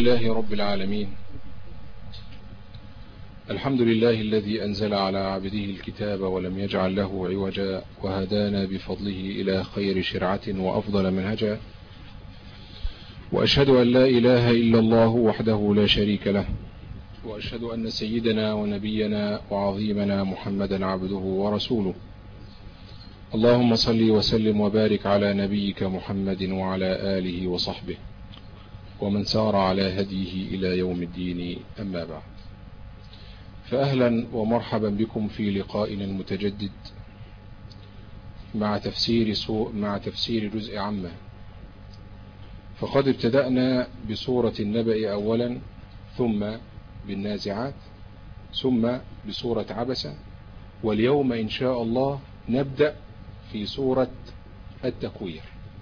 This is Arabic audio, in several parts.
لله رب العالمين. الحمد لله الذي أنزل على عبده الكتاب ولم يجعل له عوجا، وهدانا بفضله إلى خير شرعة وأفضل منهجا، وأشهد أن لا إله إلا الله وحده لا شريك له، وأشهد أن سيدنا ونبينا وعظيمنا محمدا عبده ورسوله. اللهم صل وسلم وبارك على نبيك محمد وعلى آله وصحبه ومن سار على هديه إلى يوم الدين، أما بعد. فأهلا ومرحبا بكم في لقائنا المتجدد مع تفسير جزء عامة. فقد ابتدأنا بسورة النبأ أولا، ثم بالنازعات، ثم بسورة عبسة، واليوم إن شاء الله نبدأ في سورة التكوير.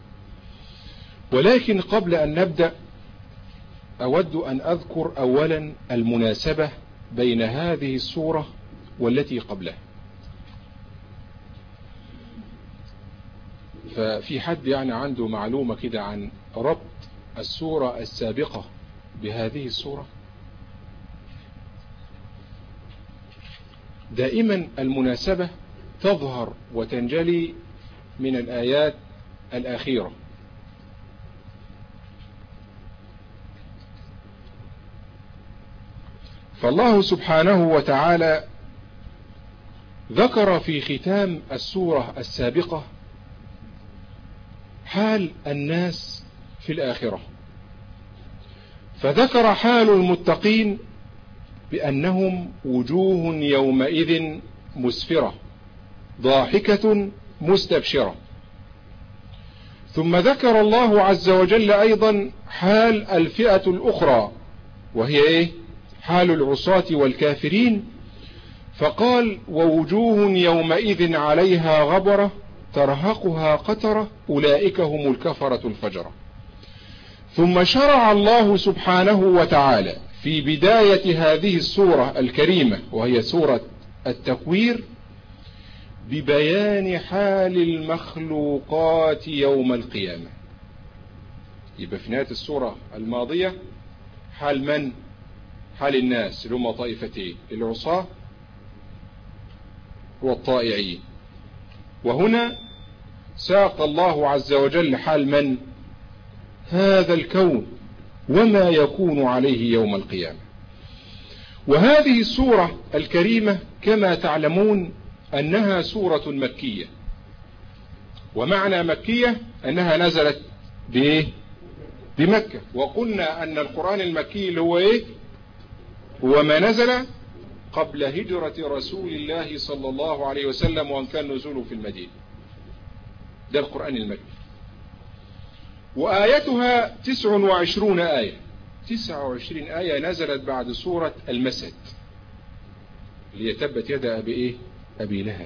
ولكن قبل أن نبدأ أود أن أذكر أولا المناسبة بين هذه السورة والتي قبلها. ففي حد عنده معلومة كده عن ربط السورة السابقة بهذه السورة؟ دائما المناسبة تظهر وتنجلي من الآيات الأخيرة. فالله سبحانه وتعالى ذكر في ختام السورة السابقة حال الناس في الآخرة، فذكر حال المتقين بأنهم وجوه يومئذ مسفرة ضاحكة مستبشرة. ثم ذكر الله عز وجل أيضا حال الفئة الأخرى، وهي حال العصاة والكافرين، فقال: ووجوه يومئذ عليها غبرة ترهقها قترة أولئك هم الكفرة الفجرة. ثم شرع الله سبحانه وتعالى في بداية هذه السورة الكريمة، وهي سورة التكوير، ببيان حال المخلوقات يوم القيامة. يبقى في نهاية السورة الماضية حال من؟ حال الناس اللي هم طائفتين، العصاة والطائعين. وهنا ساق الله عز وجل حال من؟ هذا الكون وما يكون عليه يوم القيامة. وهذه السورة الكريمة كما تعلمون أنها سورة مكية، ومعنى مكية أنها نزلت بمكة. وقلنا أن القرآن المكي اللي هو هو ما نزل قبل هجرة رسول الله صلى الله عليه وسلم، وأن كان نزوله في المدينة. ده القرآن المكي. وآيتها 29 آية، 29 آية نزلت بعد سورة المسد اللي هي تبت يد أبي لهب.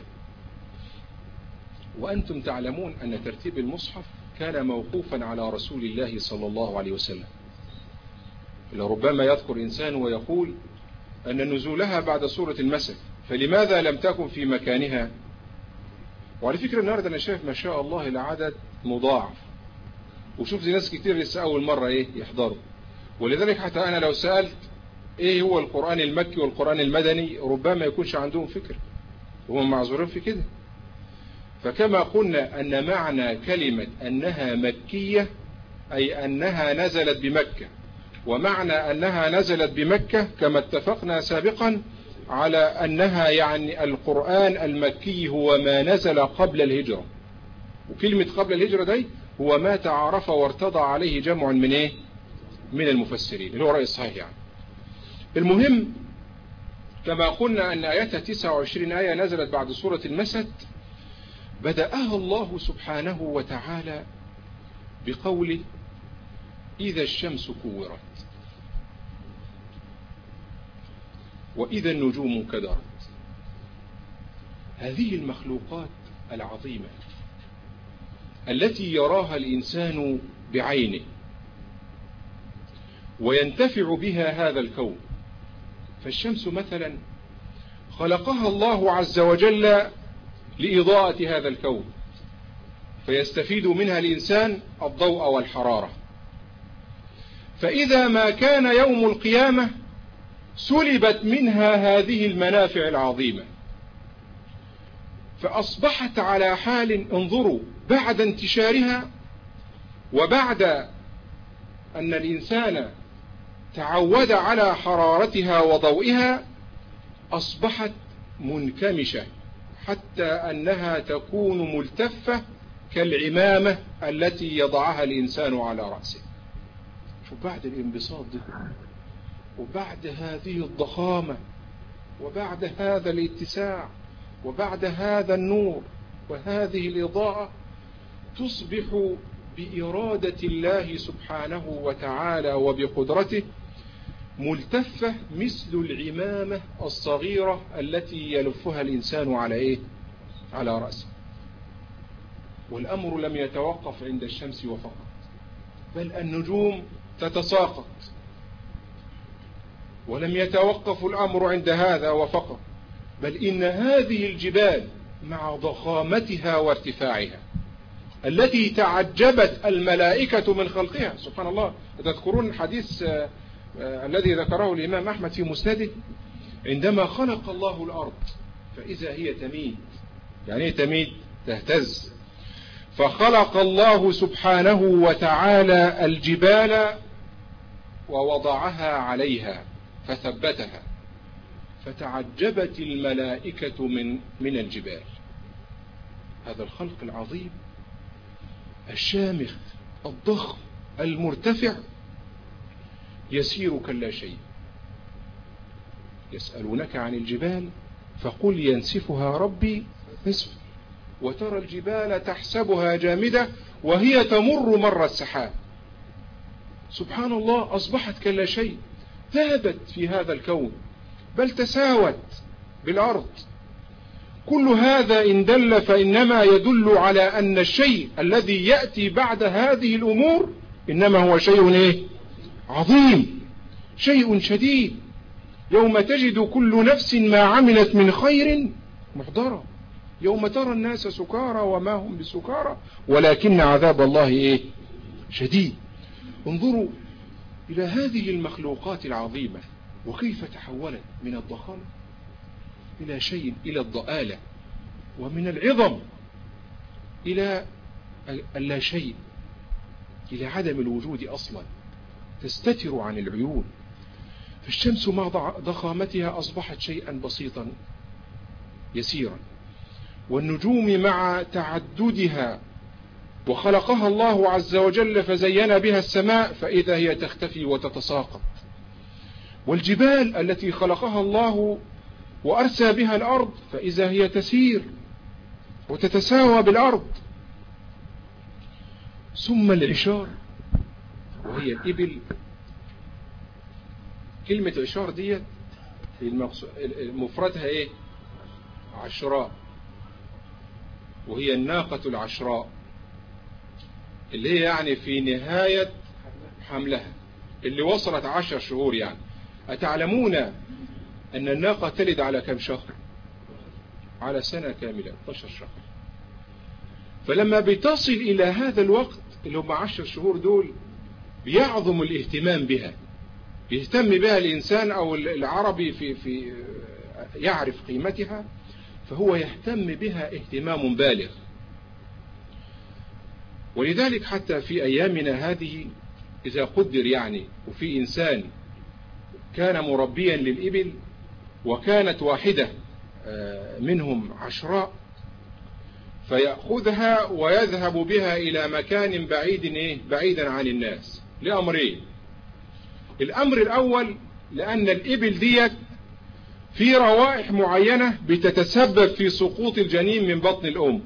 وأنتم تعلمون أن ترتيب المصحف كان موقوفا على رسول الله صلى الله عليه وسلم. لربما يذكر إنسان ويقول أن نزولها بعد سورة المسد، فلماذا لم تكن في مكانها؟ وعلى فكرة النهاردة أنا شايف ما شاء الله العدد مضاعف، وشوف ناس كتير لسه أول مرة يحضروا. ولذلك حتى أنا لو سألت هو القرآن المكي والقرآن المدني ربما يكونش عندهم فكر، وهم معذورين في كده. فكما قلنا أن معنى كلمة أنها مكية أي أنها نزلت بمكة، ومعنى أنها نزلت بمكة كما اتفقنا سابقا على أنها القرآن المكي هو ما نزل قبل الهجرة. وكلمة قبل الهجرة دي هو ما تعارف وارتضى عليه جمع من المفسرين، اللي هو رأي الصحيح. المهم كما قلنا أن آياتها 29 آية نزلت بعد سورة المسد. بدأها الله سبحانه وتعالى بقوله: إذا الشمس كورت، وإذا النجوم كدرت. هذه المخلوقات العظيمة التي يراها الإنسان بعينه وينتفع بها هذا الكون. فالشمس مثلا خلقها الله عز وجل لإضاءة هذا الكون، فيستفيد منها الإنسان الضوء والحرارة. فإذا ما كان يوم القيامة سلبت منها هذه المنافع العظيمة، فأصبحت على حال، انظروا، بعد انتشارها وبعد أن الإنسان تعود على حرارتها وضوئها أصبحت منكمشة حتى أنها تكون ملتفة كالعمامة التي يضعها الإنسان على رأسه. شوف بعد الانبساط ده وبعد هذه الضخامة وبعد هذا الاتساع وبعد هذا النور وهذه الإضاءة تصبح بإرادة الله سبحانه وتعالى وبقدرته ملتفة مثل العمامة الصغيرة التي يلفها الإنسان على إيه؟ على رأسه. والأمر لم يتوقف عند الشمس وفقط، بل النجوم تتساقط. ولم يتوقف الأمر عند هذا وفقط، بل إن هذه الجبال مع ضخامتها وارتفاعها التي تعجبت الملائكة من خلقها، سبحان الله. تذكرون الحديث الذي ذكره الإمام أحمد في مسنده عندما خلق الله الأرض فإذا هي تميد. يعني ايه تميد؟ تهتز. فخلق الله سبحانه وتعالى الجبال ووضعها عليها فثبتها، فتعجبت الملائكة من الجبال. هذا الخلق العظيم الشامخ الضخم المرتفع يسير كلا شيء. يسألونك عن الجبال فقل ينسفها ربي نسفا، وترى الجبال تحسبها جامدة وهي تمر مر السحاب. سبحان الله، أصبحت كلا شيء، ذهبت في هذا الكون بل تساوت بالأرض. كل هذا إن دل فإنما يدل على أن الشيء الذي يأتي بعد هذه الأمور إنما هو شيء إيه؟ عظيم، شيء شديد. يوم تجد كل نفس ما عملت من خير محضرة، يوم ترى الناس سكارى وما هم بسكارى ولكن عذاب الله إيه؟ شديد. انظروا إلى هذه المخلوقات العظيمة وكيف تحولت من الضخامة إلى شيء، إلى الضآلة، ومن العظم إلى اللا شيء، إلى عدم الوجود أصلا، تستتر عن العيون. فالشمس مع ضخامتها أصبحت شيئا بسيطا يسيرا، والنجوم مع تعددها وخلقها الله عز وجل فزين بها السماء فإذا هي تختفي وتتساقط، والجبال التي خلقها الله وأرسى بها الأرض فإذا هي تسير وتتساوى بالأرض. ثم العشار وهي الإبل. كلمة عشار ديت مفردها إيه؟ عشراء، وهي الناقة العشراء اللي هي يعني في نهاية حملها اللي وصلت 10 شهور. يعني أتعلمون أن الناقة تلد على كم شهر؟ على سنة كاملة 12 شهر. فلما بتصل إلى هذا الوقت اللي هم 10 شهور دول بيعظم الاهتمام بها، يهتم بها الإنسان أو العربي في يعرف قيمتها، فهو يهتم بها اهتمام بالغ. ولذلك حتى في أيامنا هذه إذا قدر يعني وفي إنسان كان مربيا للإبل وكانت واحدة منهم عشراء فيأخذها ويذهب بها إلى مكان بعيدا عن الناس لأمرين. الأمر الأول لأن الإبل ديت في روائح معينة بتتسبب في سقوط الجنين من بطن الأم.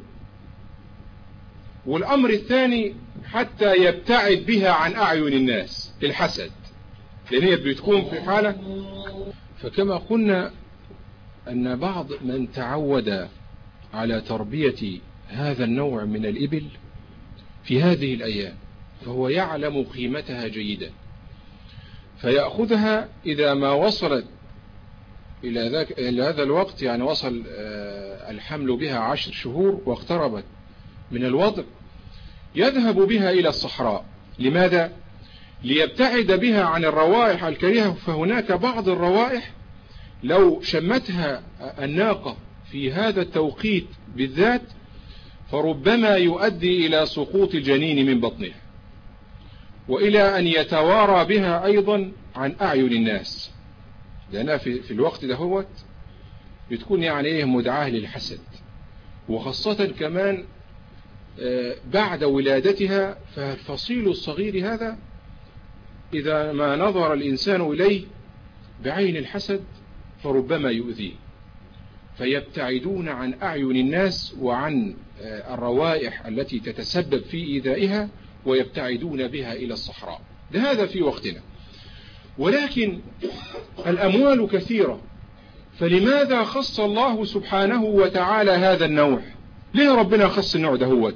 والأمر الثاني حتى يبتعد بها عن أعين الناس، الحسد، لأن هي بتكون في حالة. فكما قلنا أن بعض من تعود على تربية هذا النوع من الإبل في هذه الأيام فهو يعلم قيمتها جيدا، فيأخذها إذا ما وصلت إلى هذا الوقت، يعني وصل الحمل بها 10 شهور واقتربت من الوضع، يذهب بها إلى الصحراء. لماذا؟ ليبتعد بها عن الروائح الكريهة. فهناك بعض الروائح لو شمتها الناقة في هذا التوقيت بالذات فربما يؤدي إلى سقوط الجنين من بطنها، وإلى أن يتوارى بها أيضا عن أعين الناس، لأنها في الوقت دهوت بتكون يعني مدعاة للحسد، وخاصة كمان بعد ولادتها. فالفصيل الصغير هذا إذا ما نظر الإنسان إليه بعين الحسد فربما يؤذيه، فيبتعدون عن أعين الناس وعن الروائح التي تتسبب في إيذائها، ويبتعدون بها إلى الصحراء. هذا في وقتنا. ولكن الأموال كثيرة، فلماذا خص الله سبحانه وتعالى هذا النوع؟ ليه ربنا خص النوع ده؟ هو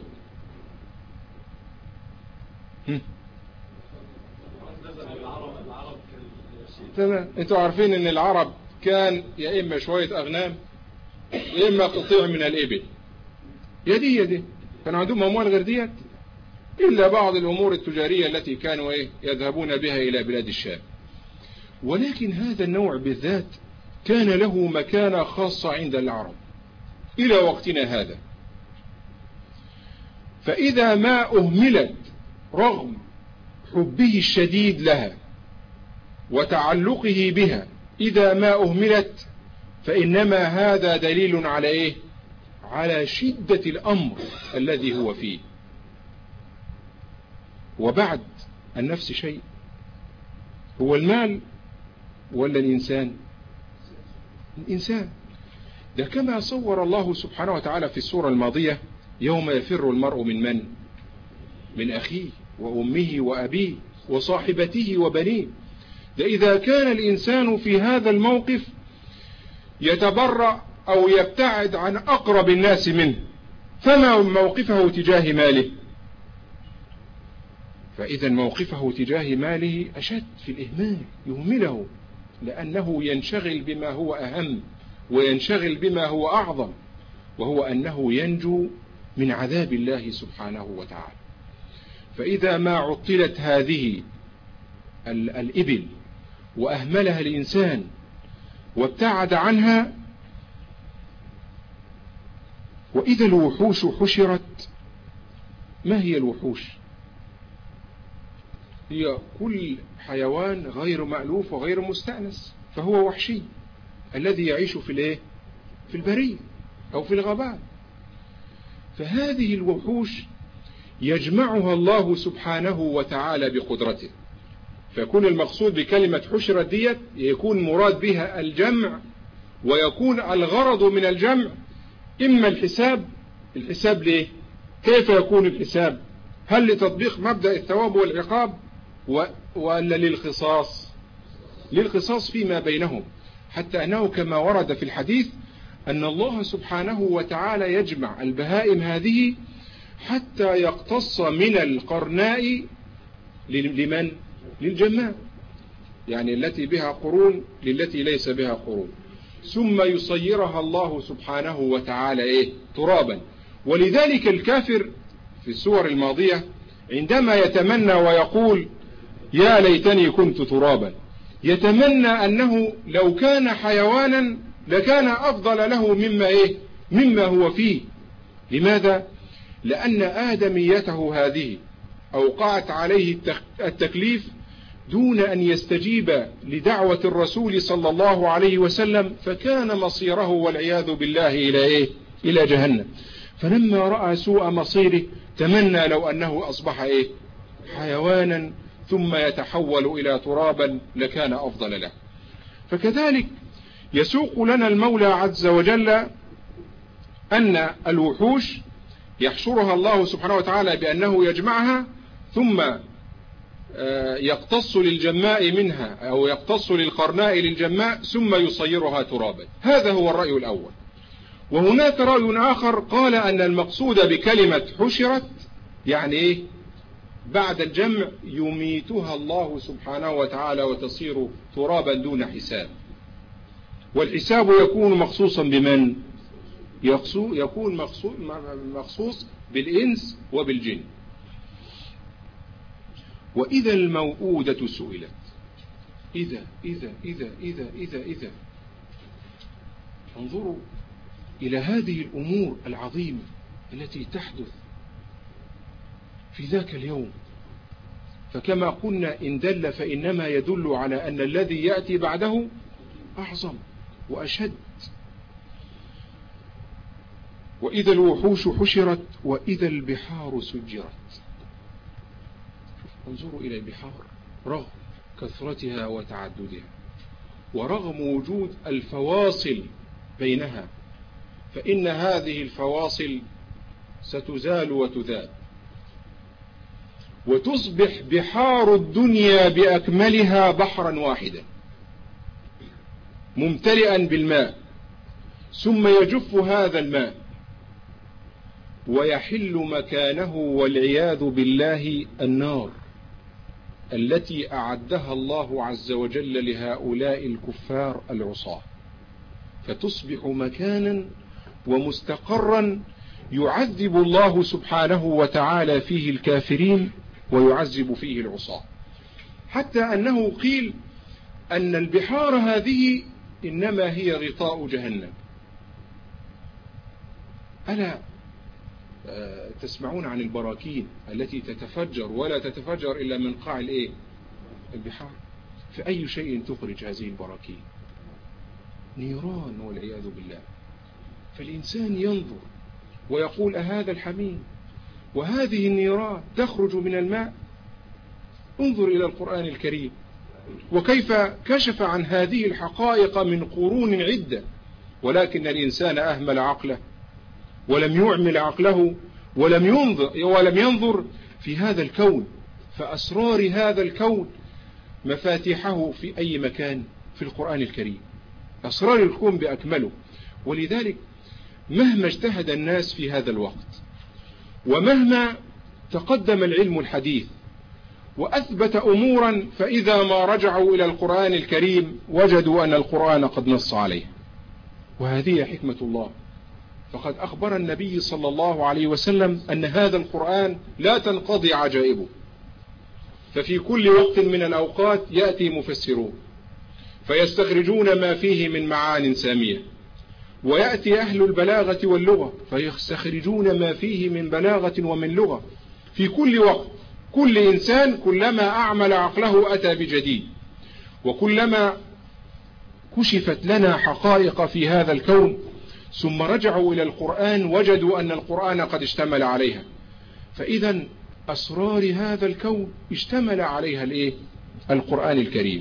تمام. انتوا عارفين ان العرب كان يا اما شوية اغنام يا اما قطيع من الابل، يدي كان عندهم اموال غير ديت الا بعض الامور التجارية التي كانوا يذهبون بها الى بلاد الشام. ولكن هذا النوع بالذات كان له مكانة خاصة عند العرب إلى وقتنا هذا. فإذا ما أهملت رغم حبه الشديد لها وتعلقه بها، إذا ما أهملت فإنما هذا دليل على إيه؟ على شدة الأمر الذي هو فيه. وبعد النفس شيء، هو المال ولا الإنسان؟ الإنسان. ده كما صور الله سبحانه وتعالى في السورة الماضية يوم يفر المرء من من أخيه وأمه وأبيه وصاحبته وبنيه. ده إذا كان الإنسان في هذا الموقف يتبرأ أو يبتعد عن أقرب الناس منه، فما موقفه تجاه ماله؟ فإذا موقفه تجاه ماله أشد في الإهمال، يهمله لأنه ينشغل بما هو أهم وينشغل بما هو أعظم، وهو أنه ينجو من عذاب الله سبحانه وتعالى. فإذا ما عطلت هذه الإبل وأهملها الإنسان وابتعد عنها، وإذا الوحوش حشرت. ما هي الوحوش؟ هي كل حيوان غير مألوف وغير مستأنس، فهو وحشي الذي يعيش في البرية أو في الغابات. فهذه الوحوش يجمعها الله سبحانه وتعالى بقدرته. فيكون المقصود بكلمة حشرت ديت يكون مراد بها الجمع، ويكون الغرض من الجمع إما الحساب ليه؟ كيف يكون الحساب؟ هل لتطبيق مبدأ الثواب والعقاب ولا للقصاص فيما بينهم؟ حتى أنه كما ورد في الحديث أن الله سبحانه وتعالى يجمع البهائم هذه حتى يقتص من القرناء لمن؟ للجماء، يعني التي بها قرون للتي ليس بها قرون، ثم يصيرها الله سبحانه وتعالى ترابا. ولذلك الكافر في السور الماضية عندما يتمنى ويقول يا ليتني كنت ترابا، يتمنى أنه لو كان حيوانا لكان أفضل له مما هو فيه. لماذا؟ لأن آدميته هذه أوقعت عليه التكليف دون أن يستجيب لدعوة الرسول صلى الله عليه وسلم، فكان مصيره والعياذ بالله إلى جهنم. فلما رأى سوء مصيره تمنى لو أنه أصبح حيوانا ثم يتحول إلى ترابا لكان أفضل له. فكذلك يسوق لنا المولى عز وجل أن الوحوش يحشرها الله سبحانه وتعالى بأنه يجمعها ثم يقتص للجماء منها أو يقتص للقرناء للجماء ثم يصيرها ترابا. هذا هو الرأي الأول. وهناك رأي آخر قال أن المقصود بكلمة حشرت يعني بعد الجمع يميتها الله سبحانه وتعالى وتصير ترابا دون حساب. والحساب يكون مخصوصا بمن؟ يكون مخصوص بالإنس وبالجن. وإذا الموءودة سئلت. إذا إذا إذا إذا إذا إذا انظروا إلى هذه الأمور العظيمة التي تحدث في ذاك اليوم. فكما قلنا إن دل فإنما يدل على أن الذي يأتي بعده أعظم وأشد. وإذا الوحوش حشرت وإذا البحار سجرت. انظروا إلى البحار رغم كثرتها وتعددها ورغم وجود الفواصل بينها، فإن هذه الفواصل ستزال وتذاب، وتصبح بحار الدنيا بأكملها بحرا واحدا ممتلئا بالماء، ثم يجف هذا الماء ويحل مكانه والعياذ بالله النار التي أعدها الله عز وجل لهؤلاء الكفار العصاة، فتصبح مكانا ومستقرا يعذب الله سبحانه وتعالى فيه الكافرين ويعذب فيه العصاة، حتى أنه قيل أن البحار هذه إنما هي غطاء جهنم. ألا تسمعون عن البراكين التي تتفجر ولا تتفجر إلا من قاع البحار؟ فأي شيء تخرج هذه البراكين؟ نيران والعياذ بالله. فالإنسان ينظر ويقول أهذا الحميم وهذه النيران تخرج من الماء؟ انظر إلى القرآن الكريم وكيف كشف عن هذه الحقائق من قرون عدة، ولكن الإنسان أهمل عقله ولم يعمل عقله ولم ينظر في هذا الكون، فأسرار هذا الكون مفاتيحه في أي مكان في القرآن الكريم، أسرار الكون بأكمله. ولذلك مهما اجتهد الناس في هذا الوقت ومهما تقدم العلم الحديث وأثبت أمورا، فإذا ما رجعوا إلى القرآن الكريم وجدوا أن القرآن قد نص عليه. وهذه حكمة الله، فقد أخبر النبي صلى الله عليه وسلم أن هذا القرآن لا تنقضي عجائبه، ففي كل وقت من الأوقات يأتي مفسرون فيستخرجون ما فيه من معان سامية، ويأتي أهل البلاغة واللغة فيستخرجون ما فيه من بلاغة ومن لغة. في كل وقت كل إنسان كلما أعمل عقله أتى بجديد، وكلما كشفت لنا حقائق في هذا الكون ثم رجعوا إلى القرآن وجدوا أن القرآن قد اشتمل عليها. فإذا أسرار هذا الكون اشتمل عليها القرآن الكريم.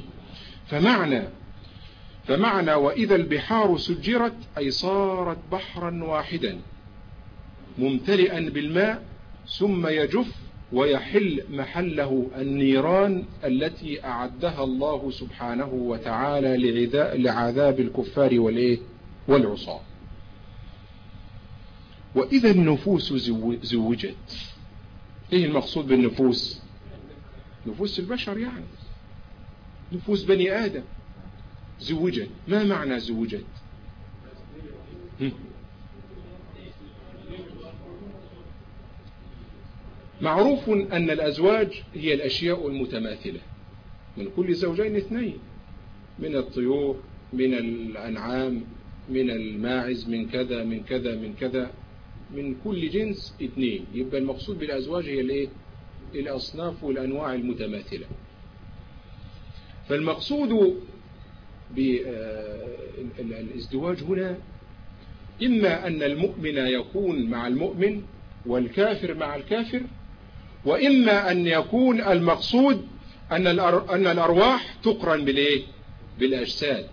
فمعنى وإذا البحار سجرت أي صارت بحرا واحدا ممتلئا بالماء ثم يجف ويحل محله النيران التي أعدها الله سبحانه وتعالى لعذاب الكفار والعصاة. وإذا النفوس زوجت. إيه المقصود بالنفوس؟ نفوس البشر، يعني نفوس بني آدم زوجت. ما معنى زوجت؟ معروف أن الأزواج هي الأشياء المتماثلة من كل زوجين اثنين، من الطيور، من الأنعام، من الماعز، من كذا من كذا من كذا، من كل جنس اثنين. يبقى المقصود بالأزواج هي الأصناف والأنواع المتماثلة. فالمقصود بالازدواج هنا إما أن المؤمن يكون مع المؤمن والكافر مع الكافر، وإما أن يكون المقصود أن الأرواح تقرن بالأجساد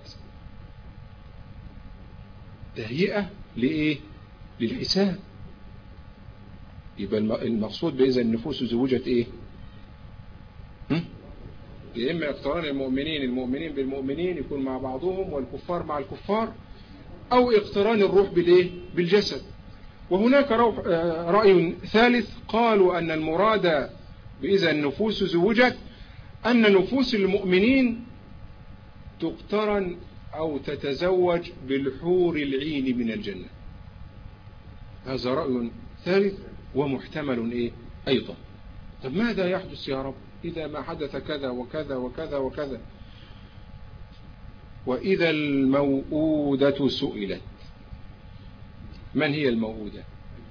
تهيئة للحساب. يبقى المقصود بإذا النفوس زوجت يا إما اقتران المؤمنين بالمؤمنين يكون مع بعضهم والكفار مع الكفار، أو اقتران الروح بالجسد. وهناك رأي ثالث قالوا أن المراد بإذا النفوس زوجت أن نفوس المؤمنين تقترن أو تتزوج بالحور العين من الجنة. هذا رأي ثالث ومحتمل أيضا. طب ماذا يحدث يا رب؟ إذا ما حدث كذا وكذا وكذا وكذا. وإذا الموءودة سئلت. من هي الموءودة؟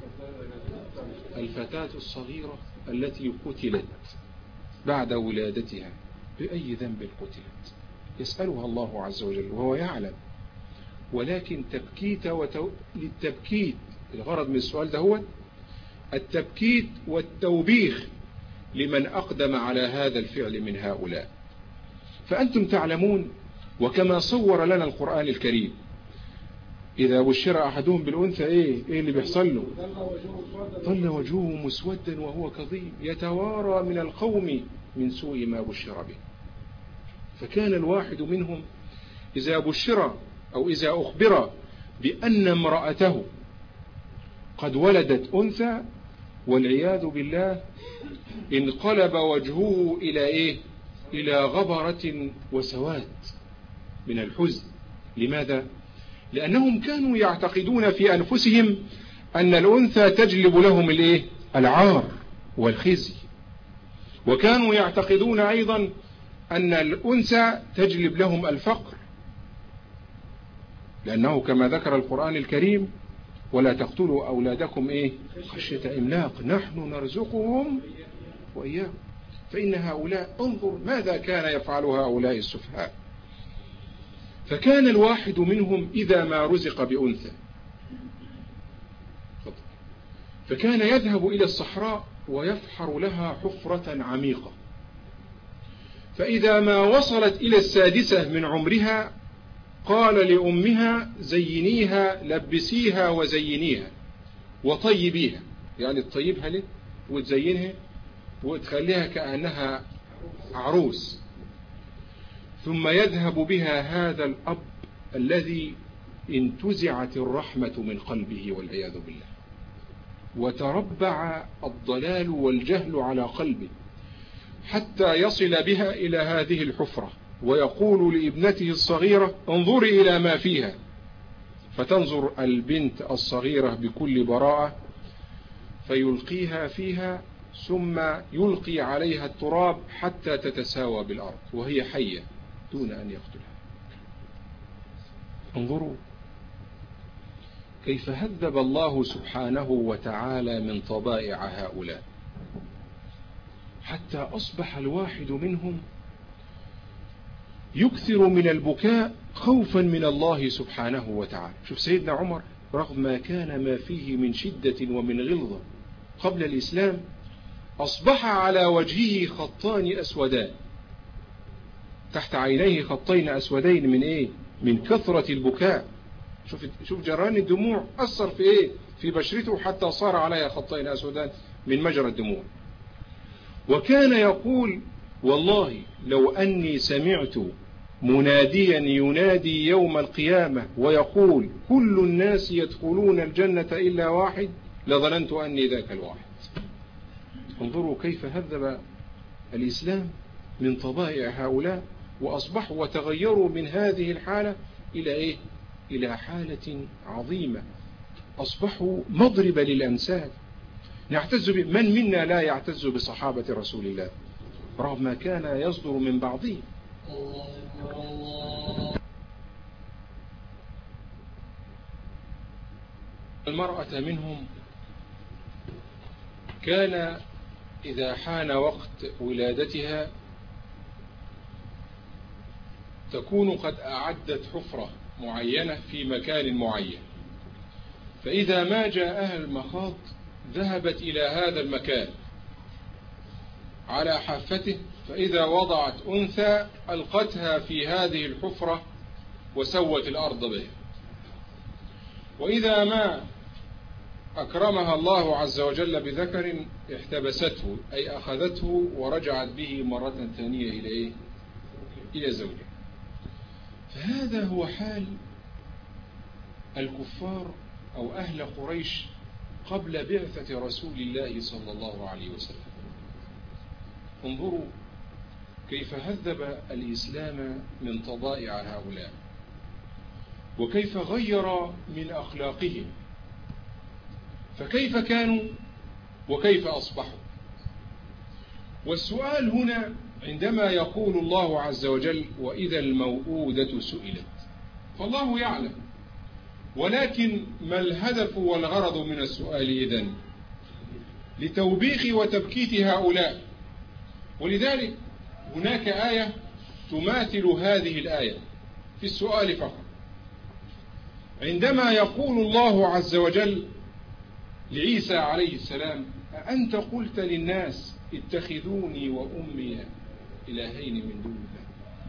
الفتاة الصغيرة التي قتلت بعد ولادتها. بأي ذنب قتلت؟ يسألها الله عز وجل وهو يعلم، ولكن تبكيت للتبكيت. الغرض من السؤال ده هو التبكيت والتوبيخ لمن أقدم على هذا الفعل من هؤلاء. فأنتم تعلمون، وكما صور لنا القرآن الكريم، إذا بشر أحدهم بالأنثى إيه اللي بيحصل له؟ ظل وجهه مسودا وهو كظيم يتوارى من القوم من سوء ما بشر به. فكان الواحد منهم إذا بشر أو إذا أخبر بأن امرأته قد ولدت أنثى والعياذ بالله انقلب وجهه إلى إلى غبرة وسواد من الحزن. لماذا؟ لأنهم كانوا يعتقدون في أنفسهم أن الأنثى تجلب لهم العار والخزي، وكانوا يعتقدون أيضا أن الأنثى تجلب لهم الفقر، لأنه كما ذكر القرآن الكريم: ولا تقتلوا أولادكم خشية إملاق نحن نرزقهم وإياكم. فإن هؤلاء انظر ماذا كان يفعل هؤلاء السفهاء. فكان الواحد منهم إذا ما رزق بأنثى فكان يذهب إلى الصحراء ويفحر لها حفرة عميقة، فإذا ما وصلت إلى 6 من عمرها قال لأمها: زينيها، لبسيها وزينيها وطيبيها. يعني تطيبها ليه وتزينها وتخليها كأنها عروس. ثم يذهب بها هذا الأب الذي انتزعت الرحمة من قلبه والعياذ بالله، وتربع الضلال والجهل على قلبه، حتى يصل بها إلى هذه الحفرة، ويقول لابنته الصغيرة: انظري إلى ما فيها. فتنظر البنت الصغيرة بكل براءة فيلقيها فيها، ثم يلقي عليها التراب حتى تتساوى بالأرض وهي حية دون أن يقتلها. انظروا كيف هذب الله سبحانه وتعالى من طبائع هؤلاء، حتى أصبح الواحد منهم يكثر من البكاء خوفا من الله سبحانه وتعالى. شوف سيدنا عمر رغم ما كان ما فيه من شدة ومن غلظة قبل الإسلام، أصبح على وجهه خطان أسودان، تحت عينيه خطين أسودين من من كثرة البكاء. شوف جران الدموع أثر في في بشرته حتى صار عليها خطين أسودان من مجرى الدموع. وكان يقول: والله لو أني سمعت مناديا ينادي يوم القيامة ويقول: كل الناس يدخلون الجنة إلا واحد، لظننت أني ذاك الواحد. انظروا كيف هذب الإسلام من طبائع هؤلاء، وأصبحوا وتغيروا من هذه الحالة إلى إلى حالة عظيمة، أصبحوا مضربا للأمثال نعتز به. من منا لا يعتز بصحابة رسول الله رغم ما كان يصدر من بعضهم؟ المرأة منهم كان إذا حان وقت ولادتها تكون قد أعدت حفرة معينة في مكان معين، فإذا ما جاءها المخاض ذهبت إلى هذا المكان على حافته، فإذا وضعت أنثى ألقتها في هذه الحفرة وسوت الأرض به. وإذا ما أكرمها الله عز وجل بذكر احتبسته، أي أخذته ورجعت به مرة ثانية إلى زوجها. فهذا هو حال الكفار أو أهل قريش قبل بعثة رسول الله صلى الله عليه وسلم. انظروا كيف هذب الإسلام من طبائع هؤلاء، وكيف غير من أخلاقهم، فكيف كانوا وكيف أصبحوا. والسؤال هنا عندما يقول الله عز وجل وإذا الموءودة سئلت، فالله يعلم، ولكن ما الهدف والغرض من السؤال إذن؟ لتوبيخ وتبكيت هؤلاء. ولذلك هناك آية تماثل هذه الآية في السؤال فقط، عندما يقول الله عز وجل لعيسى عليه السلام أأنت قلت للناس اتخذوني وأمي إلهين من دون الله.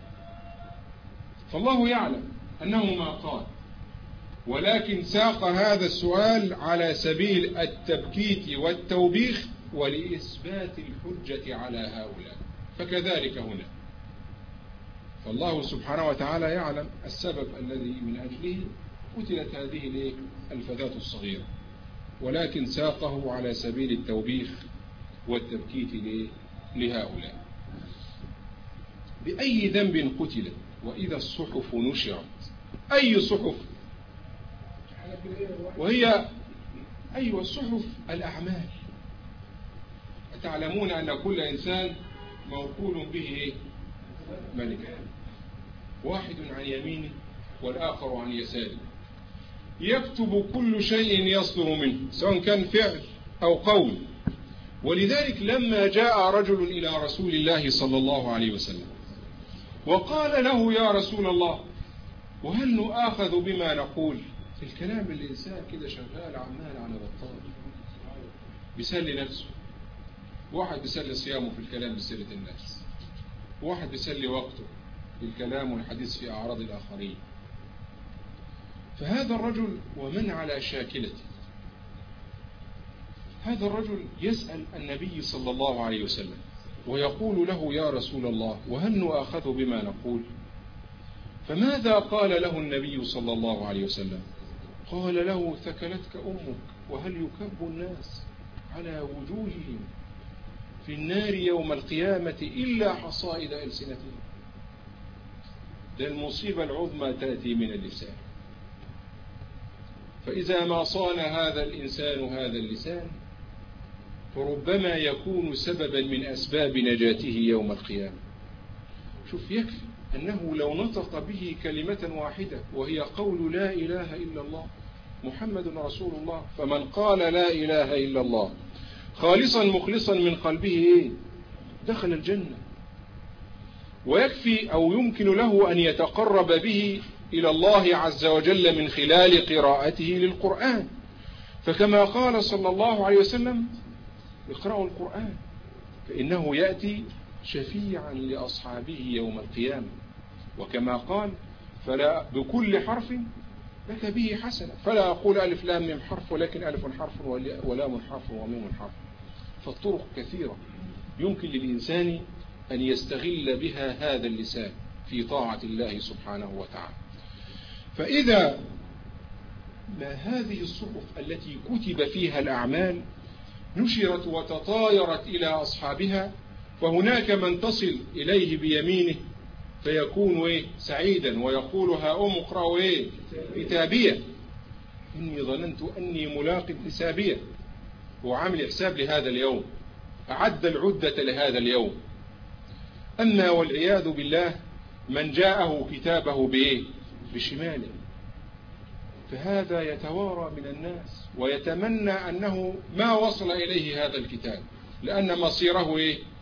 فالله يعلم أنه ما قال، ولكن ساق هذا السؤال على سبيل التبكيت والتوبيخ ولإثبات الحجة على هؤلاء. فكذلك هنا، فالله سبحانه وتعالى يعلم السبب الذي من أجله قتلت هذه الفتاة الصغيرة، ولكن ساقه على سبيل التوبيخ والتبكيت لهؤلاء. بأي ذنب قتلت وإذا الصحف نشرت. أي صحف؟ وهي الصحف الأعمال. تعلمون أن كل إنسان موكول به ملك، واحد عن يمينه والآخر عن يساره، يكتب كل شيء يصدر منه سواء كان فعل أو قول. ولذلك لما جاء رجل إلى رسول الله صلى الله عليه وسلم وقال له يا رسول الله وهل نؤاخذ بما نقول؟ في الكلام الإنسان كده شغال عمال على بطال، بيسلي نفسه، واحد بيسلي صيامه في الكلام بسيرة الناس، واحد بيسلي وقته في الكلام والحديث في أعراض الآخرين. فهذا الرجل ومن على شاكلته، هذا الرجل يسأل النبي صلى الله عليه وسلم ويقول له يا رسول الله وهل نؤاخذ بما نقول؟ فماذا قال له النبي صلى الله عليه وسلم؟ قال له ثكلتك أمك وهل يكب الناس على وجوههم في النار يوم القيامة إلا حصائد ألسنتهم. ده المصيبة العظمى تأتي من اللسان. فإذا ما صان هذا الإنسان هذا اللسان فربما يكون سببا من أسباب نجاته يوم القيامة. شوف، يكفي أنه لو نطق به كلمة واحدة وهي قول لا إله إلا الله محمد رسول الله، فمن قال لا إله إلا الله خالصا مخلصا من قلبه دخل الجنة. ويكفي أو يمكن له أن يتقرب به إلى الله عز وجل من خلال قراءته للقرآن، فكما قال صلى الله عليه وسلم اقرأوا القرآن فإنه يأتي شفيعا لأصحابه يوم القيامة، وكما قال فلا بكل حرف لك به حسنة، فلا أقول ألف لام ميم حرف ولكن ألف حرف ولام حرف وميم حرف. فالطرق كثيرة يمكن للإنسان أن يستغل بها هذا اللسان في طاعة الله سبحانه وتعالى. فإذا ما هذه الصحف التي كتب فيها الأعمال نشرت وتطايرت إلى أصحابها، فهناك من تصل إليه بيمينه فيكون سعيدا ويقول ها أم اقرأوا كتابية إني ظننت أني ملاق حسابية، وعامل حساب لهذا اليوم، أعد العدة لهذا اليوم. أما والعياذ بالله من جاءه كتابه بشماله، فهذا يتوارى من الناس ويتمنى أنه ما وصل إليه هذا الكتاب، لأن مصيره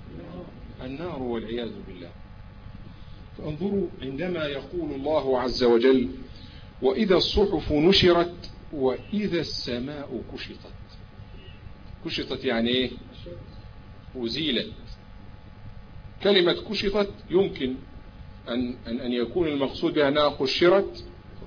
النار والعياذ بالله. فانظروا عندما يقول الله عز وجل وإذا الصحف نشرت وإذا السماء كشطت. كشطت يعني أزيلت. كلمة كشطت يمكن أن يكون المقصود بها أنها قشرت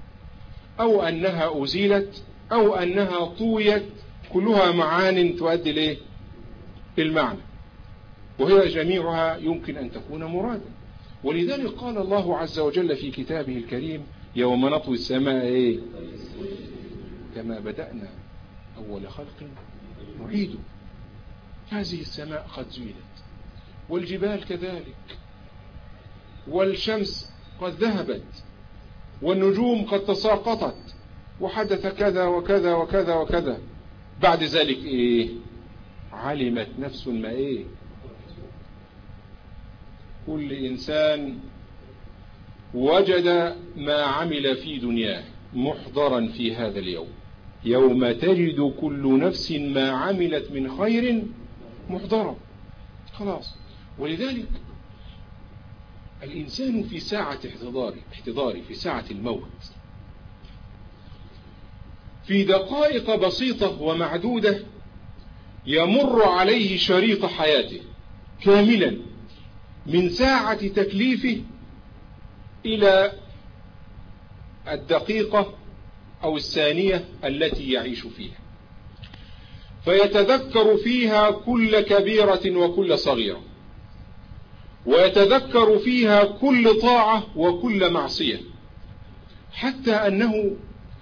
أو أنها أزيلت أو أنها طويت، كلها معان تؤدي المعنى، وهي جميعها يمكن أن تكون مرادا. ولذلك قال الله عز وجل في كتابه الكريم يوم نطوي السماء كما بدأنا أول خلق نعيده. هذه السماء قد زيلت، والجبال كذلك، والشمس قد ذهبت، والنجوم قد تساقطت، وحدث كذا وكذا وكذا وكذا. بعد ذلك علمت نفس ما كل إنسان وجد ما عمل في دنياه محضرا في هذا اليوم، يوم تجد كل نفس ما عملت من خير محضرا. خلاص. ولذلك الإنسان في ساعة احتضاره في ساعة الموت، في دقائق بسيطة ومعدودة يمر عليه شريط حياته كاملا، من ساعة تكليفه إلى الدقيقة أو الثانية التي يعيش فيها، فيتذكر فيها كل كبيرة وكل صغيرة، ويتذكر فيها كل طاعة وكل معصية، حتى أنه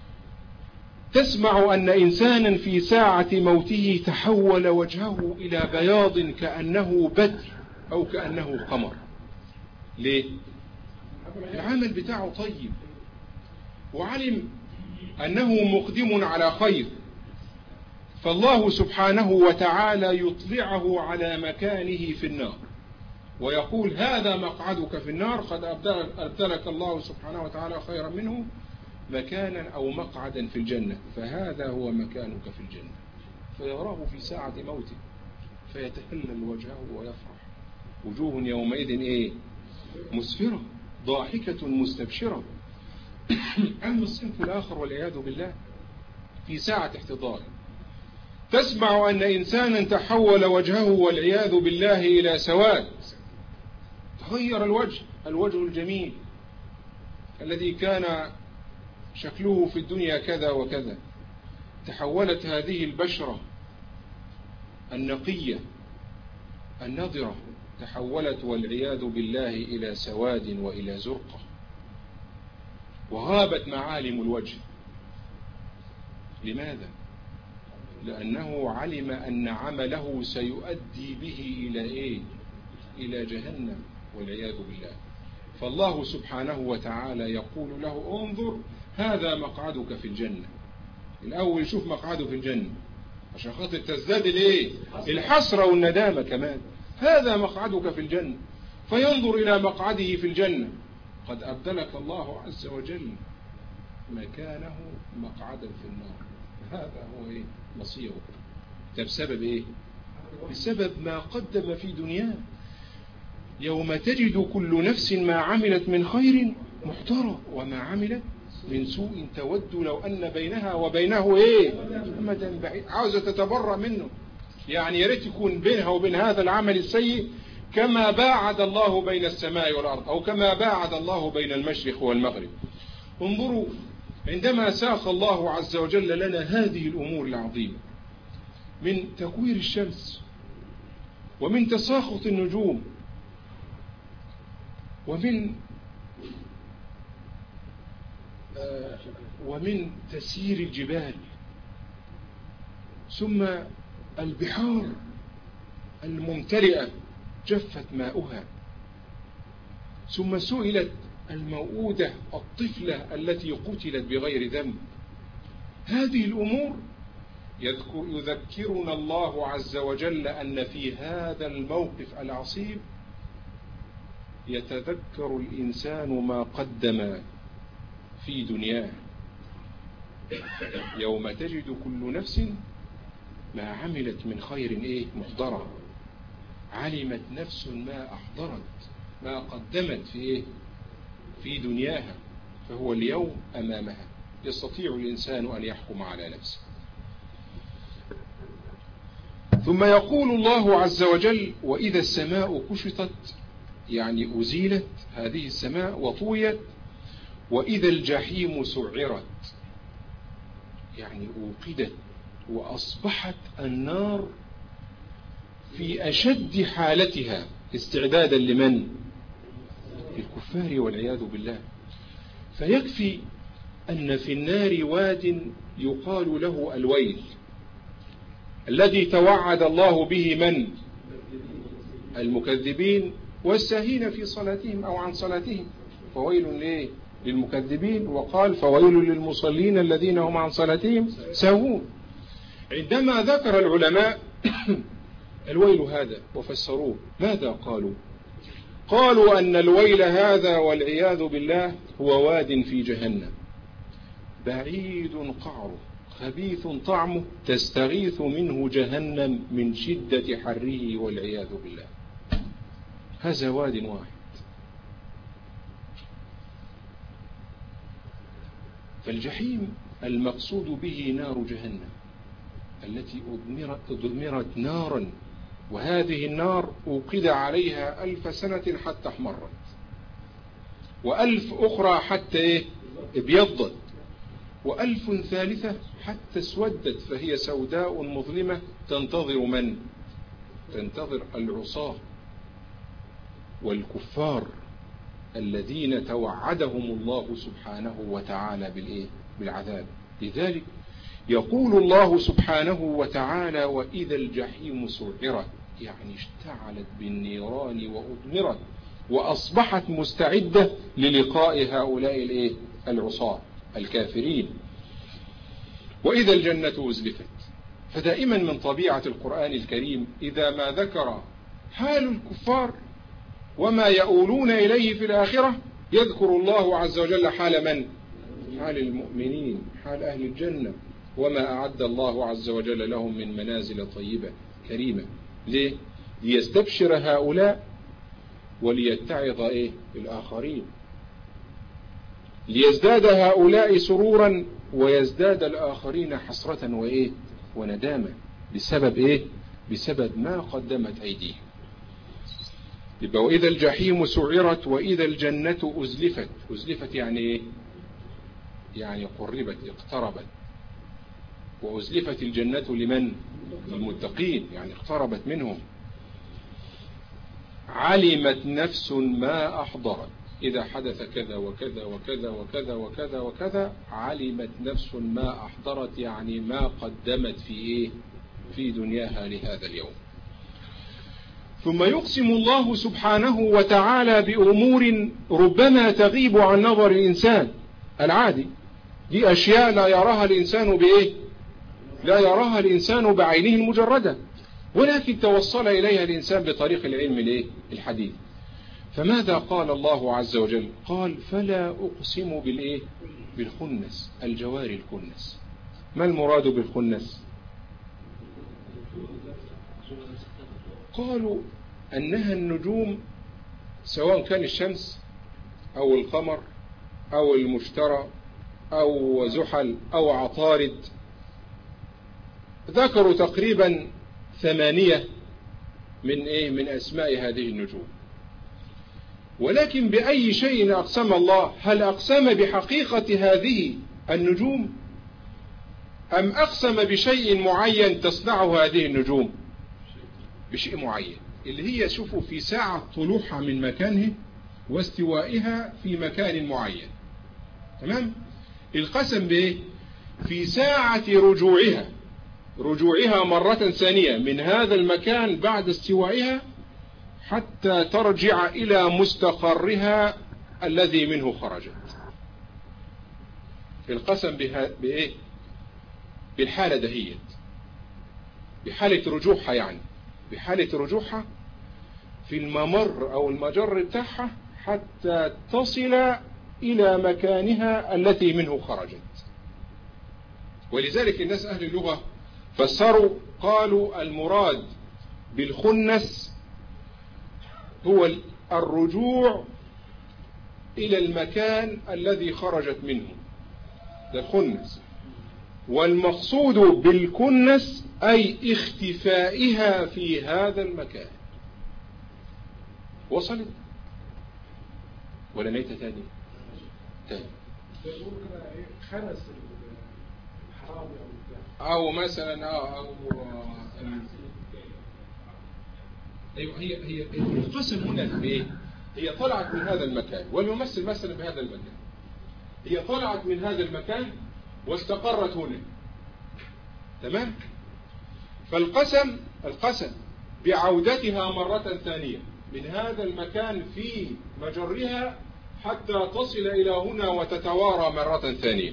تسمع أن إنسانا في ساعة موته تحول وجهه إلى بياض كأنه بدر أو كأنه قمر. ليه؟ العمل بتاعه طيب، وعلم أنه مقدم على خير، فالله سبحانه وتعالى يطلعه على مكانه في النار ويقول: هذا مقعدك في النار، قد أبدلك الله سبحانه وتعالى خيرا منه مكانا أو مقعدا في الجنة، فهذا هو مكانك في الجنة. فيراه في ساعة موته فيتهلل وجهه ويفرح، وجوه يومئذ مسفرة ضاحكة مستبشرة. أما الصنف الآخر والعياذ بالله في ساعة احتضاره تسمع أن إنسانا تحول وجهه والعياذ بالله إلى سواد، تغير الوجه الجميل الذي كان شكله في الدنيا كذا وكذا، تحولت هذه البشرة النقية النضرة تحولت والعياذ بالله إلى سواد وإلى زرقة، وغابت معالم الوجه. لماذا؟ لأنه علم أن عمله سيؤدي به إلى جهنم والعياذ بالله. فالله سبحانه وتعالى يقول له: انظر، هذا مقعدك في الجنة. الأول شوف مقعده في الجنة عشان خاطر تزداد الحسرة والندامة كمان. هذا مقعدك في الجنة، فينظر إلى مقعده في الجنة، قد أبدلك الله عز وجل مكانه مقعدا في النار. هذا هو مصيره. ده بسبب بسبب ما قدم في دنياه. يوم تجد كل نفس ما عملت من خير محضرة، وما عملت من سوء تود لو أن بينها وبينه أمدا بعيد. عاوزة تتبرأ منه، يعني يا ريت يكون بينها وبين هذا العمل السيء كما باعد الله بين السماء والأرض، أو كما باعد الله بين المشرق والمغرب. انظروا، عندما ساق الله عز وجل لنا هذه الأمور العظيمة من تكوير الشمس، ومن تساقط النجوم، ومن تسيير الجبال، ثم البحار الممتلئة جفت ماؤها، ثم سئلت الموءودة الطفلة التي قتلت بغير ذنب. هذه الأمور يذكرنا الله عز وجل أن في هذا الموقف العصيب يتذكر الإنسان ما قدم في دنياه. يوم تجد كل نفس ما عملت من خير محضرة، علمت نفس ما أحضرت، ما قدمت في دنياها، فهو اليوم أمامها يستطيع الإنسان أن يحكم على نفسه. ثم يقول الله عز وجل: وإذا السماء كشطت، يعني أزيلت هذه السماء وطويت. وإذا الجحيم سعرت، يعني أوقدت، وأصبحت النار في أشد حالتها استعدادا لمن؟ الكفار والعياذ بالله. فيكفي أن في النار واد يقال له الويل، الذي توعد الله به من؟ المكذبين والساهين في صلاتهم أو عن صلاتهم. فويل للمكذبين، وقال: فويل للمصلين الذين هم عن صلاتهم ساهون. عندما ذكر العلماء الويل هذا وفسروه، ماذا قالوا؟ قالوا أن الويل هذا والعياذ بالله هو واد في جهنم بعيد قعره خبيث طعمه تستغيث منه جهنم من شدة حره والعياذ بالله. هذا واد واحد. فالجحيم المقصود به نار جهنم التي أدمرت نارا، وهذه النار أوقد عليها 1000 سنة حتى احمرت، و1000 أخرى حتى ابيضت، و1000 ثالثة حتى اسودت، فهي سوداء مظلمة تنتظر من؟ تنتظر العصاة والكفار الذين توعدهم الله سبحانه وتعالى بالعذاب. لذلك يقول الله سبحانه وتعالى: وإذا الجحيم سعرت، يعني اشتعلت بالنيران وأدمرت وأصبحت مستعدة للقاء هؤلاء العصاة الكافرين. وإذا الجنة أزلفت. فدائما من طبيعة القرآن الكريم إذا ما ذكر حال الكفار وما يؤولون إليه في الآخرة يذكر الله عز وجل حال من؟ حال المؤمنين، حال أهل الجنة، وما أعد الله عز وجل لهم من منازل طيبة كريمة. ليه؟ ليستبشر هؤلاء وليتعظ الآخرين، ليزداد هؤلاء سرورا ويزداد الآخرين حسرة وندامة بسبب بسبب ما قدمت أيديهم. يبقى وإذا الجحيم سعرت وإذا الجنة أزلفت. أزلفت يعني يعني قربت، اقتربت. وأزلفت الجنة لمن؟ للمتقين، يعني اقتربت منهم. علمت نفس ما أحضرت. إذا حدث كذا وكذا وكذا وكذا وكذا وكذا علمت نفس ما أحضرت، يعني ما قدمت في دنياها لهذا اليوم. ثم يقسم الله سبحانه وتعالى بأمور ربما تغيب عن نظر الإنسان العادي. دي أشياء لا يراها الإنسان لا يراها الإنسان بعينه المجردة، ولكن توصل إليها الإنسان بطريق العلم الحديث. فماذا قال الله عز وجل؟ قال: فلا أقسم بالخنس، الجوار الكنس. ما المراد بالخنس؟ قالوا أنها النجوم، سواء كان الشمس أو القمر أو المشتري أو زحل أو عطارد. ذكروا تقريبا 8 من أسماء هذه النجوم. ولكن بأي شيء أقسم الله؟ هل أقسم بحقيقة هذه النجوم أم أقسم بشيء معين تصنعه هذه النجوم؟ بشيء معين، اللي هي شوفوا في ساعة طلوعها من مكانه واستوائها في مكان معين. تمام؟ القسم بإيه؟ في ساعة رجوعها مرة ثانية من هذا المكان بعد استوائها حتى ترجع إلى مستقرها الذي منه خرجت. القسم بإيه؟ بالحالة دهيت، بحالة رجوعها، يعني بحالة رجوعها في الممر أو المجر بتاعها حتى تصل إلى مكانها التي منه خرجت. ولذلك الناس أهل اللغة فسروا، قالوا المراد بالخنس هو الرجوع إلى المكان الذي خرجت منه، ده الخنس. والمقصود بالكنس أي اختفائها في هذا المكان. وصلت ولا نيت تاني؟ خنس الحرام أو مثلا أيوة، هي القسم هنا بإيه؟ هي طلعت من هذا المكان، والممثل مثلا بهذا المكان، هي طلعت من هذا المكان واستقرت هنا. تمام؟ فالقسم بعودتها مرة ثانية من هذا المكان في مجرها حتى تصل إلى هنا وتتوارى مرة ثانية.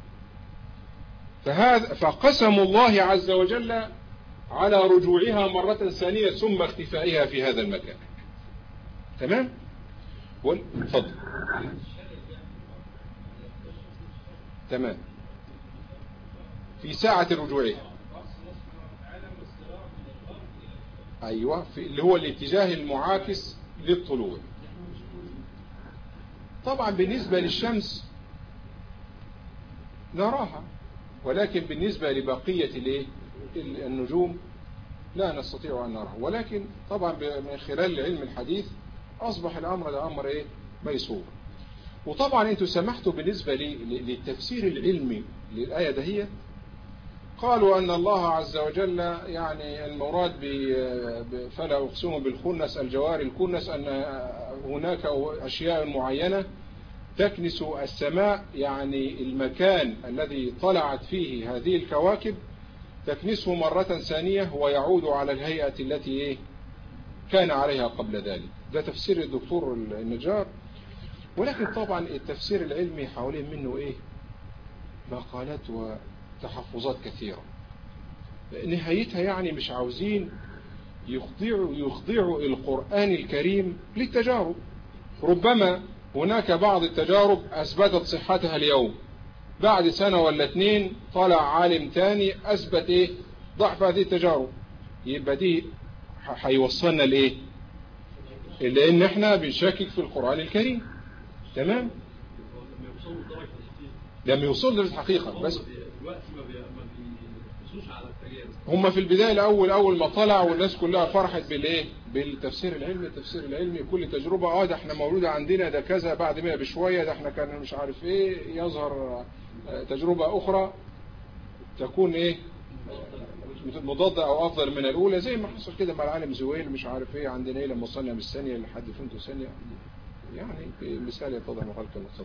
فقسم الله عز وجل على رجوعها مرة ثانية ثم اختفائها في هذا المكان. تمام؟ اتفضل. تمام. في ساعة رجوعها. أيوة، اللي هو الاتجاه المعاكس للطلوع. طبعا بالنسبة للشمس نراها، ولكن بالنسبة لبقية النجوم لا نستطيع أن نراها. ولكن طبعا من خلال علم الحديث أصبح الأمر ده أمر ميسور. وطبعا أنتم سمحتوا بالنسبة للتفسير العلمي للآية دهية، قالوا أن الله عز وجل يعني المراد فلا أقسم بالخنس الجوار الكنس، أن هناك أشياء معينة تكنس السماء، يعني المكان الذي طلعت فيه هذه الكواكب تكنسه مرة ثانية ويعود على الهيئة التي كان عليها قبل ذلك. ده تفسير الدكتور النجار. ولكن طبعا التفسير العلمي حوالين منه مقالات وتحفظات كثيرة. نهايتها يعني مش عاوزين يخضعوا القرآن الكريم للتجارب. ربما هناك بعض التجارب أثبتت صحتها اليوم، بعد سنة ولا 2 طلع عالم تاني أثبت ضعف هذه التجارب. يبقى دي هيوصلنا لأن احنا بنشكك في القرآن الكريم. تمام. لم يوصل درجة الحقيقة، بس هم في البداية أول ما طلع والناس كلها فرحت بالتفسير العلمي. التفسير العلمي كل تجربة ده احنا مولودة عندنا ده كذا، بعد 100 بشوية ده احنا كان مش عارف يظهر تجربة أخرى تكون مضادة أو أفضل من الأولى، زي ما حصل كده مع العالم زويل مش عارف عندنا لما وصلنا من الثانية لحد فهمتوا ثانية. يعني مثال يتضح مقال كما تصدق.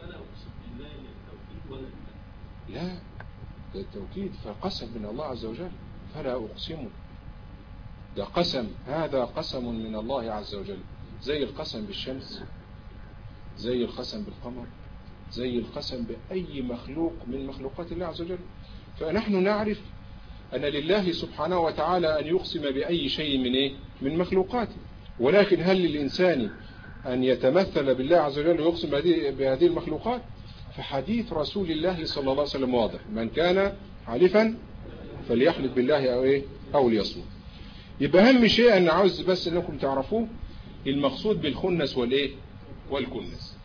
لا، ده التوكيد فقسم من الله عز وجل. فلا أقسم، ده قسم، هذا قسم من الله عز وجل، زي القسم بالشمس، زي القسم بالقمر، زي القسم بأي مخلوق من مخلوقات الله عز وجل. فنحن نعرف أن لله سبحانه وتعالى أن يقسم بأي شيء من مخلوقاته. ولكن هل للإنسان أن يتمثل بالله عز وجل ويقسم بهذه المخلوقات؟ فحديث رسول الله صلى الله عليه وسلم واضح: من كان حالفا فليحلف بالله أو ليصمت. يبقى أهم شيء أن عاوز بس أنكم تعرفوه المقصود بالخنس والكنس.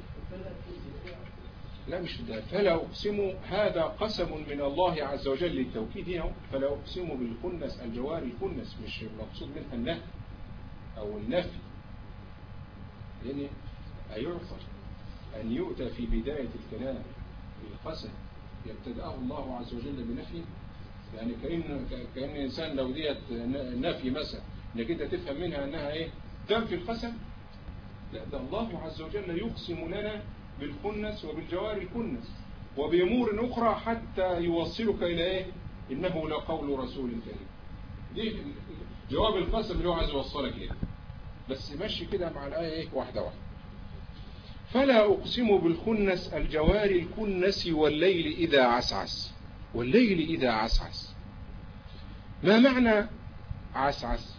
لا مش ده. فلا أقسم هذا قسم من الله عز وجل للتوكيد هنا. فلا أقسم بالخنس الجوار الكنس، مش المقصود منها النهي أو النفي. يعني أيعقل أن يؤتى في بداية الكلام بالقسم يبتدأه الله عز وجل بنفي؟ يعني كأن إنسان لو ديت نفي مثلا انك انت تفهم منها انها تنفي القسم. لا، ده الله عز وجل يقسم لنا بالكنس وبالجوار الكنس وبأمور أخرى حتى يوصلك إلى إنه لقول رسول كريم. دي جواب القسم اللي هو عايز يوصلك إليه. بس ماشي كده مع الآية واحدة واحدة. فلا أقسم بالخنس الجوار الكنس والليل إذا عسعس. والليل إذا عسعس، ما معنى عسعس؟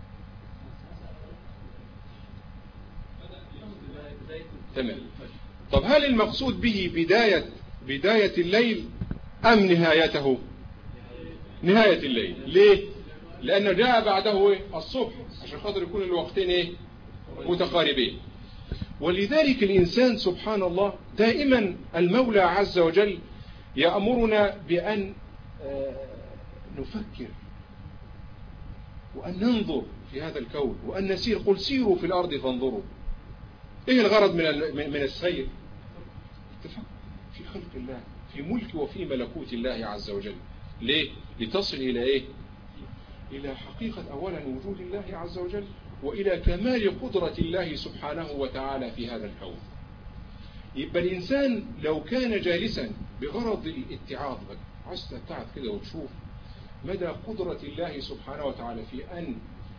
تمام. طب هل المقصود به بداية الليل أم نهايته؟ نهاية الليل. ليه؟ لأنه جاء بعده الصبح عشان خاطر يكون الوقتين متقاربين. ولذلك الإنسان سبحان الله دائما المولى عز وجل يأمرنا بأن نفكر وأن ننظر في هذا الكون وأن نسير. قل سيروا في الأرض فانظروا. إيه الغرض من السير؟ التفكر في خلق الله، في ملك وفي ملكوت الله عز وجل. ليه؟ لتصل إلى إلى حقيقة أولا وجود الله عز وجل، وإلى كمال قدرة الله سبحانه وتعالى في هذا الكون. يبقى الإنسان لو كان جالسا بغرض الاتعاظ، عايز تتعظ كده وتشوف مدى قدرة الله سبحانه وتعالى في أن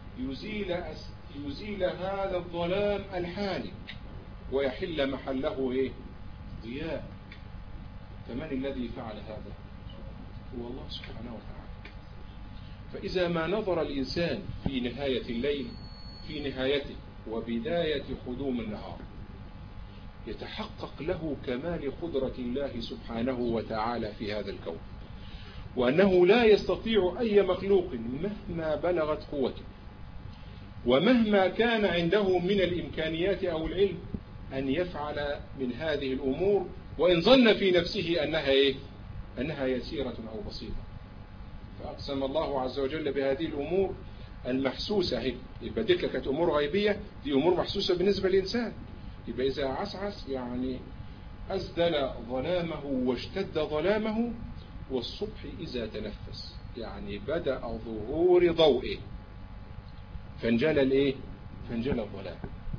يزيل هذا الظلام الحالك ويحل محله ضياء. فمن الذي فعل هذا؟ هو الله سبحانه وتعالى. فإذا ما نظر الإنسان في نهاية الليل، في نهايته وبداية قدوم النهار، يتحقق له كمال قدرة الله سبحانه وتعالى في هذا الكون، وأنه لا يستطيع أي مخلوق مهما بلغت قوته ومهما كان عنده من الإمكانيات أو العلم أن يفعل من هذه الأمور، وإن ظن في نفسه أنها يسيرة أو بسيطة. فأقسم الله عز وجل بهذه الأمور المحسوسة. يبقى دي كانت أمور غيبية، دي أمور محسوسة بالنسبة للإنسان. يبقى إذا عسعس يعني أزدل ظلامه واشتد ظلامه، والصبح إذا تنفس يعني بدأ ظهور ضوئه فانجلى الظلام.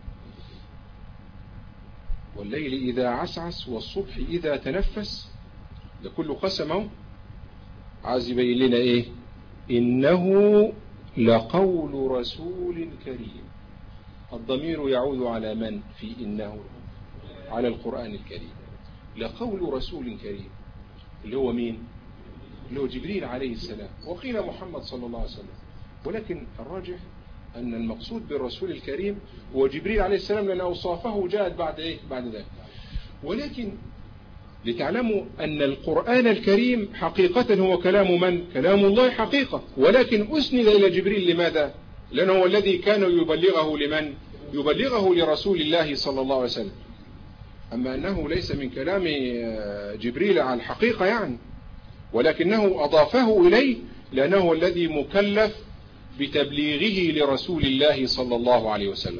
والليل إذا عسعس والصبح إذا تنفس، ده كله قسمه عايز يبين لنا إنه لقول رسول كريم. الضمير يعود على من في إنه؟ على القرآن الكريم. لقول رسول كريم اللي هو مين؟ اللي هو جبريل عليه السلام، وقيل محمد صلى الله عليه وسلم، ولكن الراجح أن المقصود بالرسول الكريم هو جبريل عليه السلام، لأن أوصافه جاءت بعد ذلك. ولكن لتعلموا أن القرآن الكريم حقيقة هو كلام من؟ كلام الله حقيقة، ولكن أسند إلى جبريل. لماذا؟ لأنه هو الذي كان يبلغه لمن؟ يبلغه لرسول الله صلى الله عليه وسلم. أما أنه ليس من كلام جبريل على الحقيقة يعني، ولكنه أضافه إليه لأنه هو الذي مكلف بتبليغه لرسول الله صلى الله عليه وسلم.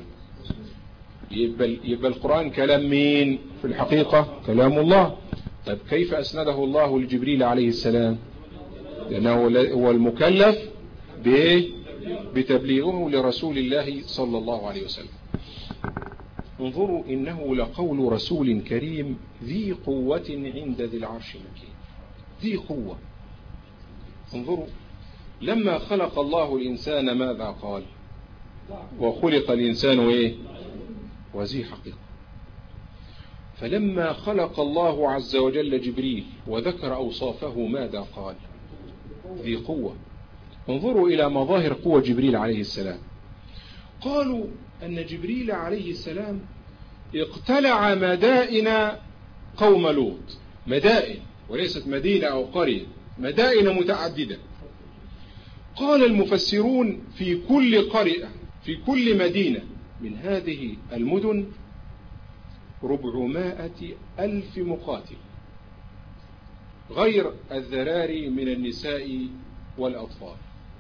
يبقى القرآن كلام مين في الحقيقة؟ كلام الله. طيب كيف أسنده الله لجبريل عليه السلام؟ لأنه هو المكلف بتبليغه لرسول الله صلى الله عليه وسلم. انظروا إنه لقول رسول كريم ذي قوة عند ذي العرش مكين. ذي قوة. انظروا لما خلق الله الإنسان ماذا قال؟ وخلق الإنسان وذي حقيقة. فلما خلق الله عز وجل جبريل وذكر أوصافه ماذا قال؟ ذي قوة. انظروا إلى مظاهر قوة جبريل عليه السلام. قالوا أن جبريل عليه السلام اقتلع مدائن قوم لوط. مدائن وليست مدينة أو قرية، مدائن متعددة. قال المفسرون في كل قرية، في كل مدينة من هذه المدن 400,000 مقاتل، غير الذراري من النساء والأطفال.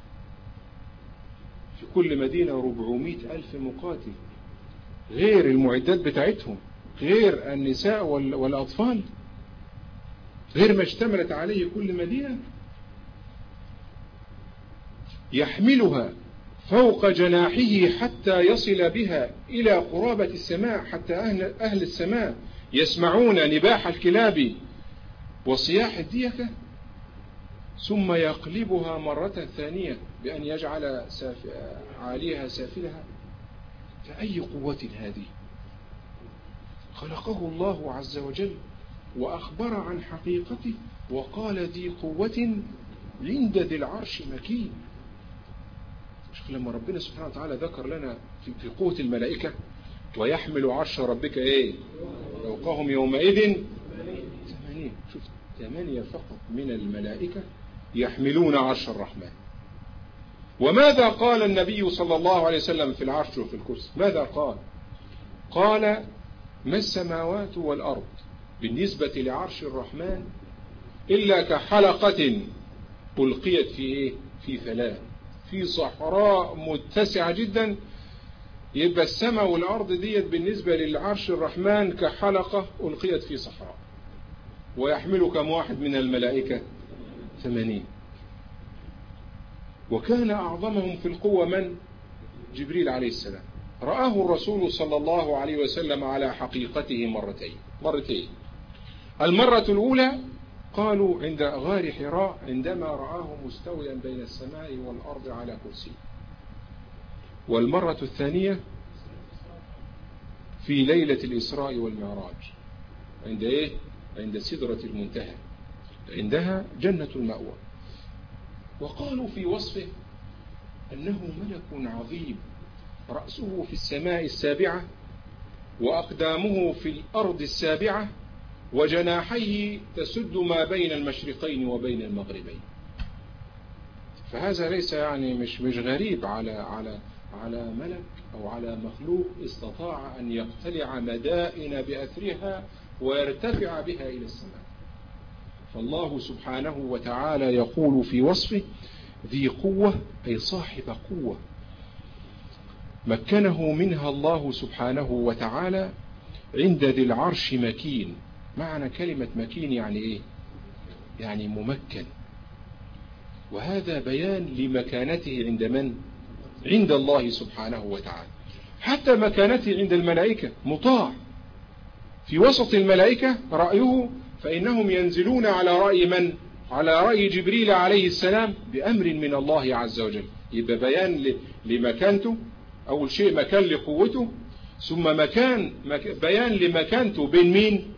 في كل مدينة 400,000 مقاتل، غير المعدات بتاعتهم، غير النساء والأطفال، غير ما اشتملت عليه كل مدينة. يحملها فوق جناحه حتى يصل بها إلى قرابة السماء، حتى أهل السماء يسمعون نباح الكلاب وصياح الديكة، ثم يقلبها مرة ثانية بأن يجعل عاليها سافلها. فأي قوة هذه؟ خلقه الله عز وجل وأخبر عن حقيقته وقال ذي قوة عند ذي العرش مكين. شوف لما ربنا سبحانه وتعالى ذكر لنا في قوة الملائكة ويحمل عرش ربك فوقهم يومئذ 8. شوف 8 فقط من الملائكة يحملون عرش الرحمن. وماذا قال النبي صلى الله عليه وسلم في العرش وفي الكرسي؟ ماذا قال؟ قال ما السماوات والأرض بالنسبة لعرش الرحمن إلا كحلقة ألقيت في فلاة، في صحراء متسعة جدا. يبقى السماء والأرض ديت بالنسبة للعرش الرحمن كحلقة ألقيت في صحراء. ويحمل كم واحد من الملائكة؟ 80. وكان أعظمهم في القوة من؟ جبريل عليه السلام. رآه الرسول صلى الله عليه وسلم على حقيقته مرتين. المرة الأولى قالوا عند غار حراء عندما رآه مستويا بين السماء والأرض على كرسي. والمرة الثانية في ليلة الإسراء والمعراج عند سدرة المنتهى، عندها جنة المأوى. وقالوا في وصفه أنه ملك عظيم رأسه في السماء السابعة وأقدامه في الأرض السابعة وجناحيه تسد ما بين المشرقين وبين المغربين. فهذا ليس يعني مش غريب على ملك أو على مخلوق استطاع أن يقتلع مدائن بأثرها ويرتفع بها إلى السماء. فالله سبحانه وتعالى يقول في وصفه ذي قوة، أي صاحب قوة مكنه منها الله سبحانه وتعالى عند ذي العرش مكين. معنى كلمة مكين يعني إيه؟ يعني ممكن، وهذا بيان لمكانته عند من؟ عند الله سبحانه وتعالى. حتى مكانته عند الملائكة مطاع، في وسط الملائكة رأيه، فإنهم ينزلون على رأي من؟ على رأي جبريل عليه السلام بأمر من الله عز وجل. يبقى بيان لمكانته، أول شيء مكان لقوته، ثم بيان لمكانته بين مين؟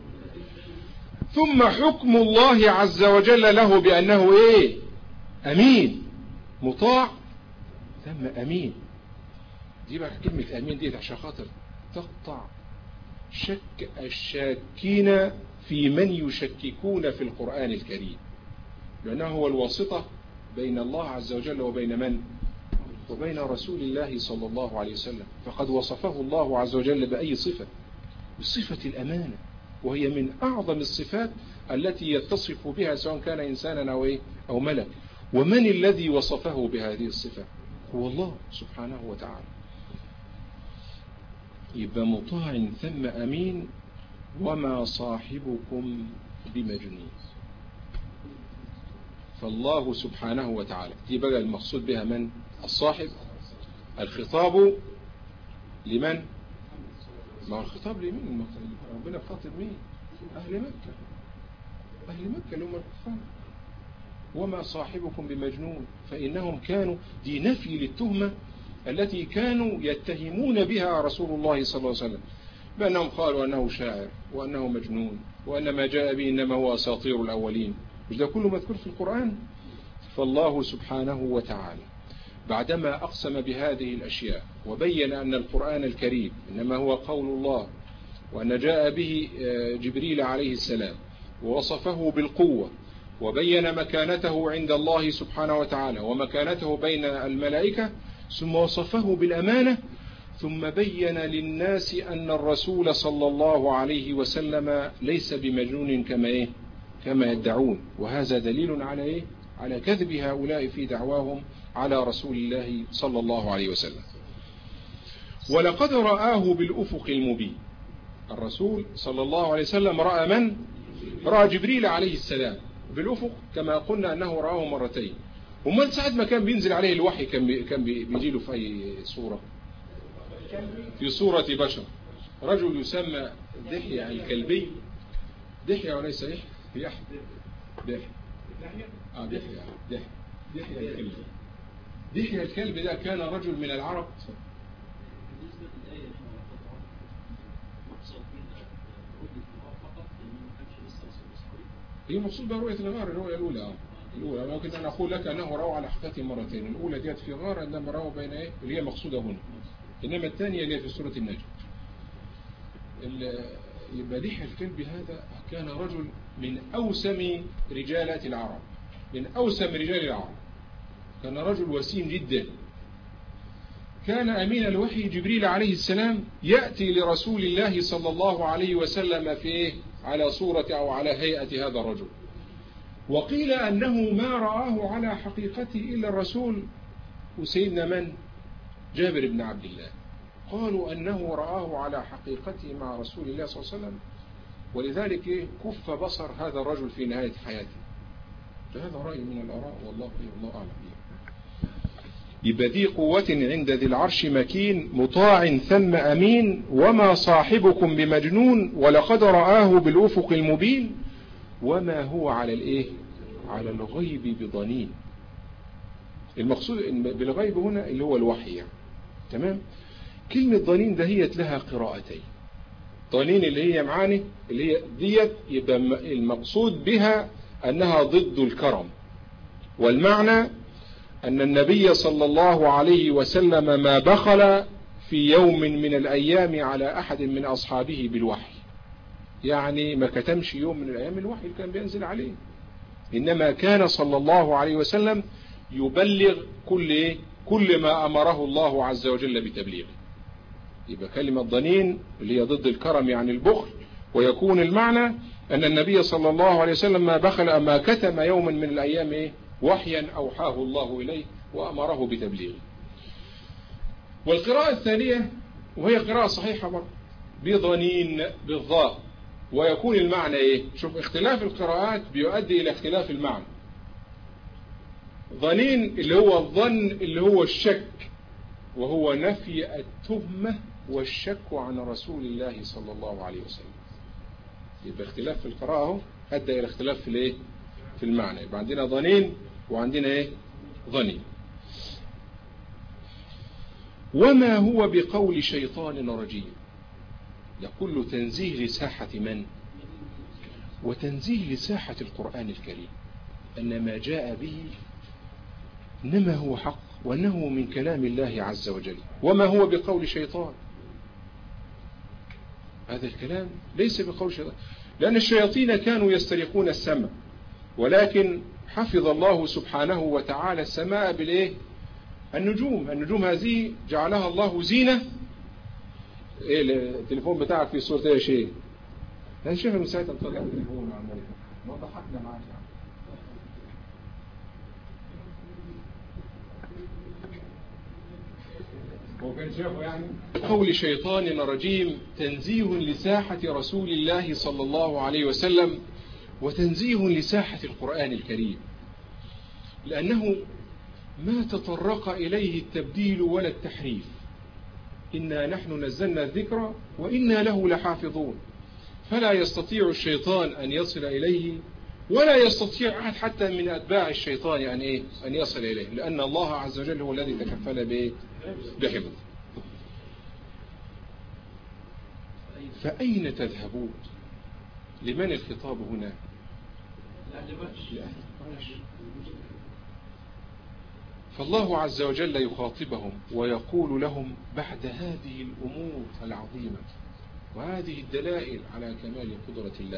ثم حكم الله عز وجل له بأنه إيه؟ أمين مطاع ثم أمين. دي بقى كلمة أمين دي عشان خاطر تقطع شك الشاكين في من يشككون في القرآن الكريم، لأنه هو الواسطة بين الله عز وجل وبين من؟ وبين رسول الله صلى الله عليه وسلم. فقد وصفه الله عز وجل بأي صفة؟ بصفة الأمانة، وهي من أعظم الصفات التي يتصف بها سواء كان إنسانا أو ملك. ومن الذي وصفه بهذه الصفة؟ هو الله سبحانه وتعالى. يبقى مطاع ثم أمين وما صاحبكم بمجنون. فالله سبحانه وتعالى دي بقى المقصود بها من؟ الصاحب. الخطاب لمن؟ ما هو الخطاب لمين؟ ربنا خاطب مين؟ أهل مكة. أهل مكة اللي هم الكفار. وما صاحبكم بمجنون، فإنهم كانوا دي نفي للتهمة التي كانوا يتهمون بها رسول الله صلى الله عليه وسلم، بأنهم قالوا أنه شاعر وأنه مجنون وأن ما جاء به إنما هو أساطير الأولين. مش ده كله مذكور في القرآن؟ فالله سبحانه وتعالى بعدما أقسم بهذه الأشياء وبين أن القرآن الكريم إنما هو قول الله، وأن جاء به جبريل عليه السلام، ووصفه بالقوة، وبين مكانته عند الله سبحانه وتعالى ومكانته بين الملائكة، ثم وصفه بالأمانة، ثم بين للناس أن الرسول صلى الله عليه وسلم ليس بمجنون كما يدعون. وهذا دليل على على كذب هؤلاء في دعواهم على رسول الله صلى الله عليه وسلم. ولقد رآه بالأفق المبين. الرسول صلى الله عليه وسلم رأى من؟ رأى جبريل عليه السلام بالأفق، كما قلنا أنه رآه مرتين. ومن ساعة ما كان بينزل عليه الوحي كان بيجيله في أي صورة؟ في صورة بشر. رجل يسمى دحية الكلبي. دحية وليس يحيى. دحية الكلبي. دحية الكلب ده كان رجل من العرب. هي مقصود برؤية الغار، الرؤية الأولى. ممكن أن أقول لك أنه روى على حقيقته مرتين. الأولى ديت في غار عندما روى بين اللي هي مقصودة هنا، إنما الثانية اللي هي في سورة النجم. يبقى دحية الكلب هذا كان رجل من أوسم رجالات العرب، من أوسم رجال العرب. كان رجل وسيم جدا. كان أمين الوحي جبريل عليه السلام يأتي لرسول الله صلى الله عليه وسلم في على صورة أو على هيئة هذا الرجل. وقيل أنه ما رآه على حقيقته إلا الرسول وسيدنا من؟ جابر بن عبد الله. قالوا أنه رآه على حقيقته مع رسول الله صلى الله عليه وسلم، ولذلك كف بصر هذا الرجل في نهاية حياته. هذا رأي من الآراء والله أعلم. يبقى ذي قوة عند ذي العرش مكين مطاع ثم أمين وما صاحبكم بمجنون ولقد رآه بالأفق المبين وما هو على على الغيب بضنين. المقصود بالغيب هنا اللي هو الوحي يعني. تمام. كلمة ضنين دهيت لها قراءتين. ضنين اللي هي معاني اللي هي ديت، يبقى المقصود بها أنها ضد الكرم، والمعنى أن النبي صلى الله عليه وسلم ما بخل في يوم من الأيام على أحد من أصحابه بالوحي، يعني ما كتمش يوم من الأيام الوحي اللي كان بينزل عليه، إنما كان صلى الله عليه وسلم يبلغ كل ما أمره الله عز وجل بتبليغه. يبقى كلمة ضنين اللي هي ضد الكرم يعني البخل، ويكون المعنى أن النبي صلى الله عليه وسلم ما بخل ما كتم يوما من الأيام وحيا أوحاه الله إليه وأمره بتبليغه. والقراءة الثانية وهي قراءة صحيحة برضه بضنين بالضاء، ويكون المعنى شوف اختلاف القراءات بيؤدي إلى اختلاف المعنى. ضنين اللي هو الظن اللي هو الشك، وهو نفي التهمة والشك عن رسول الله صلى الله عليه وسلم. يبقى اختلاف في القراءة أدى إلى اختلاف في المعنى. يبقى عندنا ضنين وعندنا ظنين. وما هو بقول شيطان رجيم، ده كله تنزيه لساحة من؟ وتنزيه لساحة القرآن الكريم، أن ما جاء به إنما هو حق، وأنه من كلام الله عز وجل. وما هو بقول شيطان، هذا الكلام ليس بقول شيطان، لأن الشياطين كانوا يسترقون السمع، ولكن حفظ الله سبحانه وتعالى السماء النجوم هذه جعلها الله زينة. التليفون بتاعك في صورة يا شيء، لا شيخ من ساعة نطلع التليفون ما ضحكنا معك يعني. قول شيطان رجيم تنزيه لساحة رسول الله صلى الله عليه وسلم، وتنزيه لساحة القرآن الكريم، لأنه ما تطرق إليه التبديل ولا التحريف. إنا نحن نزلنا الذكر وإنا له لحافظون، فلا يستطيع الشيطان أن يصل إليه، ولا يستطيع أحد حتى من أتباع الشيطان أن يصل إليه، لأن الله عز وجل هو الذي تكفل بحفظه. فأين تذهبون؟ لمن الخطاب هنا؟ فالله عز وجل يخاطبهم ويقول لهم بعد هذه الأمور العظيمة وهذه الدلائل على كمال قدرة الله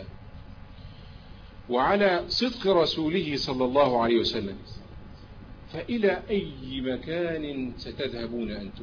وعلى صدق رسوله صلى الله عليه وسلم، فإلى أي مكان ستذهبون أنتم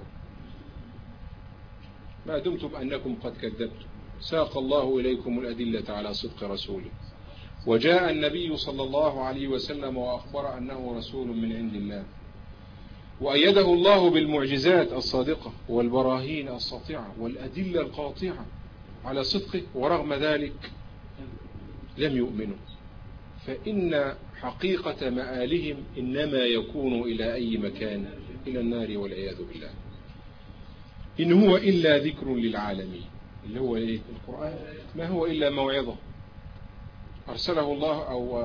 ما دمتم أنكم قد كذبتم؟ ساق الله إليكم الأدلة على صدق رسوله، وجاء النبي صلى الله عليه وسلم وأخبر أنه رسول من عند الله، وأيده الله بالمعجزات الصادقة والبراهين الساطعة والأدلة القاطعة على صدقه، ورغم ذلك لم يؤمنوا. فإن حقيقة مآلهم إنما يكون إلى أي مكان؟ إلى النار والعياذ بالله. إن هو إلا ذكر للعالمين، اللي هو القرآن ما هو إلا موعظة أرسله الله أو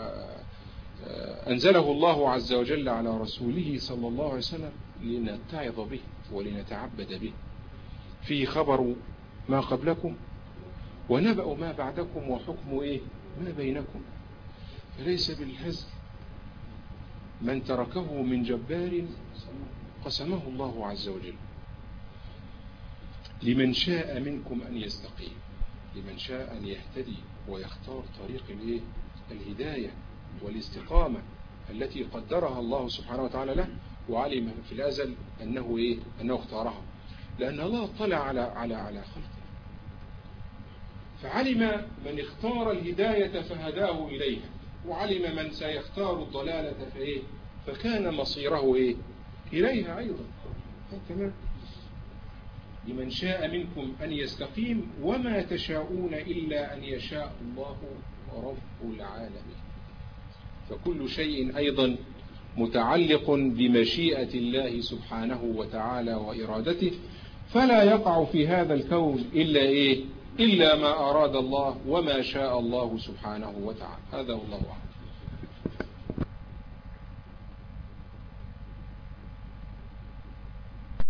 أنزله الله عز وجل على رسوله صلى الله عليه وسلم لنتعظ به ولنتعبد به. فيه خبر ما قبلكم ونبأ ما بعدكم وحكم ما بينكم، فليس بالهزل من تركه من جبار قسمه الله عز وجل. لمن شاء منكم أن يستقيم، لمن شاء أن يهتدي ويختار طريق الهداية والاستقامة التي قدرها الله سبحانه وتعالى له، وعلم في الأزل أنه اختارها، لأن الله اطلع على خلقه، فعلم من اختار الهداية فهداه إليها، وعلم من سيختار الضلالة فكان مصيره إليها أيضا. تمام. لمن شاء منكم أن يستقيم وما تشاءون إلا أن يشاء الله رب العالمين. فكل شيء أيضا متعلق بمشيئة الله سبحانه وتعالى وإرادته، فلا يقع في هذا الكون إلا ما أراد الله وما شاء الله سبحانه وتعالى. هذا والله أعلم.